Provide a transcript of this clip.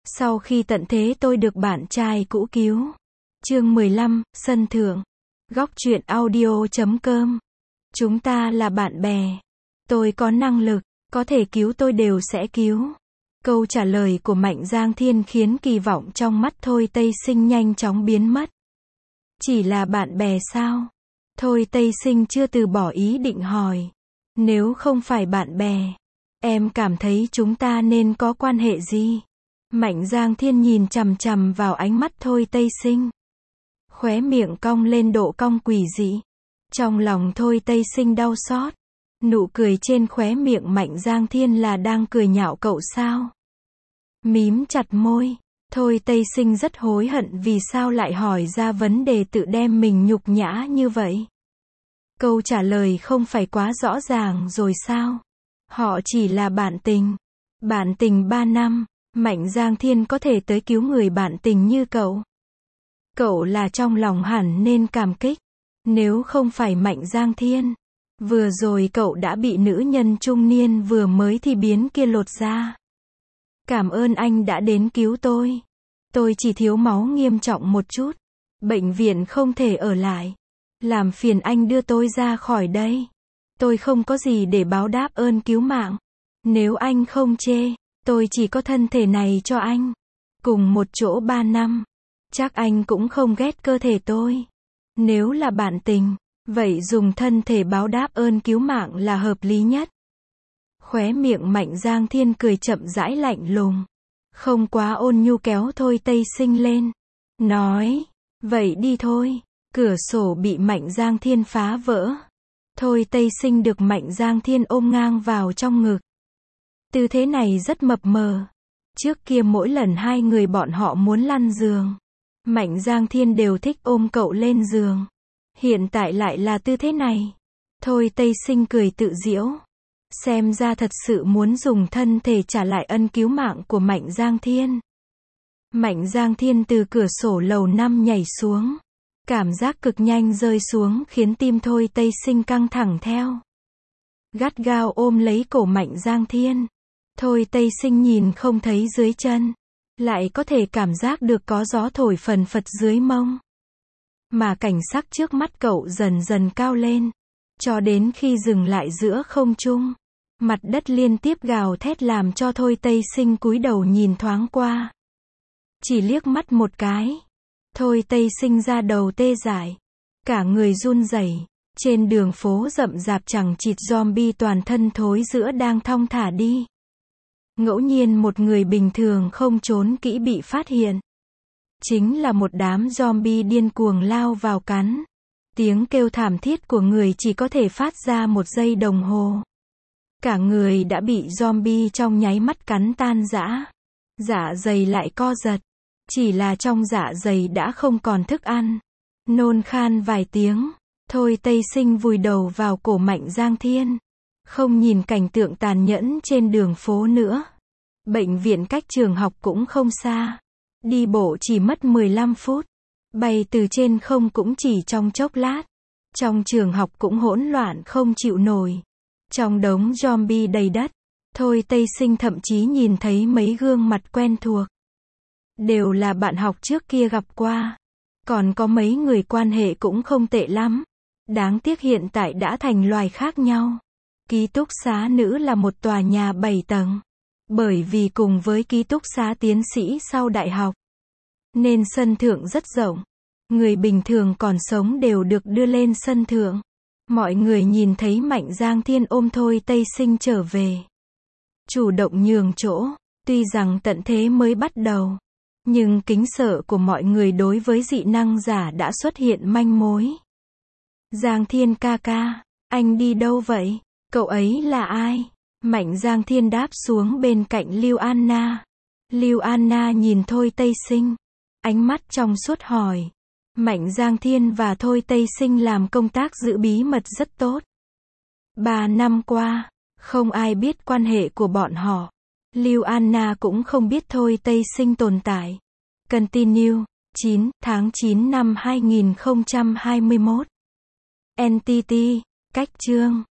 Sau khi tận thế tôi được bạn trai cũ cứu. Chương 15, sân thượng. Góc truyện audio.com. Chúng ta là bạn bè. Tôi có năng lực, có thể cứu tôi đều sẽ cứu. Câu trả lời của Mạnh Giang Thiên khiến kỳ vọng trong mắt Thôi Tây Sinh nhanh chóng biến mất. Chỉ là bạn bè sao? Thôi Tây Sinh chưa từ bỏ ý định hỏi. Nếu không phải bạn bè, em cảm thấy chúng ta nên có quan hệ gì? Mạnh Giang Thiên nhìn chằm chằm vào ánh mắt Thôi Tây Sinh. Khóe miệng cong lên độ cong quỷ dị. Trong lòng Thôi Tây Sinh đau xót. Nụ cười trên khóe miệng Mạnh Giang Thiên là đang cười nhạo cậu sao? Mím chặt môi. Thôi Tây Sinh rất hối hận vì sao lại hỏi ra vấn đề tự đem mình nhục nhã như vậy. Câu trả lời không phải quá rõ ràng rồi sao? Họ chỉ là bạn tình. Bạn tình 3 năm. Mạnh Giang Thiên có thể tới cứu người bạn tình như cậu. Cậu là trong lòng hẳn nên cảm kích. Nếu không phải Mạnh Giang Thiên, vừa rồi cậu đã bị nữ nhân trung niên vừa mới thì biến kia lột ra. Cảm ơn anh đã đến cứu tôi. Tôi chỉ thiếu máu nghiêm trọng một chút. Bệnh viện không thể ở lại. Làm phiền anh đưa tôi ra khỏi đây. Tôi không có gì để báo đáp ơn cứu mạng. Nếu anh không chê, tôi chỉ có thân thể này cho anh. Cùng một chỗ 3 năm. Chắc anh cũng không ghét cơ thể tôi. Nếu là bạn tình, vậy dùng thân thể báo đáp ơn cứu mạng là hợp lý nhất. Khóe miệng Mạnh Giang Thiên cười chậm rãi lạnh lùng. Không quá ôn nhu kéo Thôi Tây Sinh lên. Nói, vậy đi thôi. Cửa sổ bị Mạnh Giang Thiên phá vỡ. Thôi Tây Sinh được Mạnh Giang Thiên ôm ngang vào trong ngực. Tư thế này rất mập mờ. Trước kia mỗi lần hai người bọn họ muốn lăn giường, Mạnh Giang Thiên đều thích ôm cậu lên giường. Hiện tại lại là tư thế này. Thôi Tây Sinh cười tự giễu. Xem ra thật sự muốn dùng thân thể trả lại ân cứu mạng của Mạnh Giang Thiên. Mạnh Giang Thiên từ cửa sổ lầu 5 nhảy xuống. Cảm giác cực nhanh rơi xuống khiến tim Thôi Tây Sinh căng thẳng theo. Gắt gao ôm lấy cổ Mạnh Giang Thiên. Thôi Tây Sinh nhìn không thấy dưới chân. Lại có thể cảm giác được có gió thổi phần phật dưới mông. Mà cảnh sắc trước mắt cậu dần dần cao lên. Cho đến khi dừng lại giữa không trung. Mặt đất liên tiếp gào thét làm cho Thôi Tây Sinh cúi đầu nhìn thoáng qua. Chỉ liếc mắt một cái. Thôi Tây Sinh ra đầu tê dại. Cả người run rẩy. Trên đường phố rậm rạp chằng chịt zombie toàn thân thối rữa đang thong thả đi. Ngẫu nhiên một người bình thường không trốn kỹ bị phát hiện. Chính là một đám zombie điên cuồng lao vào cắn. Tiếng kêu thảm thiết của người chỉ có thể phát ra 1 giây đồng hồ. Cả người đã bị zombie trong nháy mắt cắn tan rã. Dạ dày lại co giật. Chỉ là trong dạ dày đã không còn thức ăn. Nôn khan vài tiếng. Thôi Tây Sinh vùi đầu vào cổ Mạnh Giang Thiên. Không nhìn cảnh tượng tàn nhẫn trên đường phố nữa. Bệnh viện cách trường học cũng không xa. Đi bộ chỉ mất 15 phút. Bay từ trên không cũng chỉ trong chốc lát. Trong trường học cũng hỗn loạn không chịu nổi. Trong đống zombie đầy đất. Thôi Tây Sinh thậm chí nhìn thấy mấy gương mặt quen thuộc. Đều là bạn học trước kia gặp qua. Còn có mấy người quan hệ cũng không tệ lắm. Đáng tiếc hiện tại đã thành loài khác nhau. Ký túc xá nữ là một tòa nhà 7 tầng. Bởi vì cùng với ký túc xá tiến sĩ sau đại học, nên sân thượng rất rộng. Người bình thường còn sống đều được đưa lên sân thượng. Mọi người nhìn thấy Mạnh Giang Thiên ôm Thôi Tây Sinh trở về. Chủ động nhường chỗ. Tuy rằng tận thế mới bắt đầu, nhưng kính sợ của mọi người đối với dị năng giả đã xuất hiện manh mối. Giang Thiên ca ca, anh đi đâu vậy? Cậu ấy là ai? Mạnh Giang Thiên đáp xuống bên cạnh Lưu Anna. Lưu Anna nhìn Thôi Tây Sinh. Ánh mắt trong suốt hỏi. Mạnh Giang Thiên và Thôi Tây Sinh làm công tác giữ bí mật rất tốt. 3 năm qua, không ai biết quan hệ của bọn họ. Lưu Anna cũng không biết Thôi Tây Sinh tồn tại. Continue. 9 tháng 9 năm 2021. NTT. Cách chương.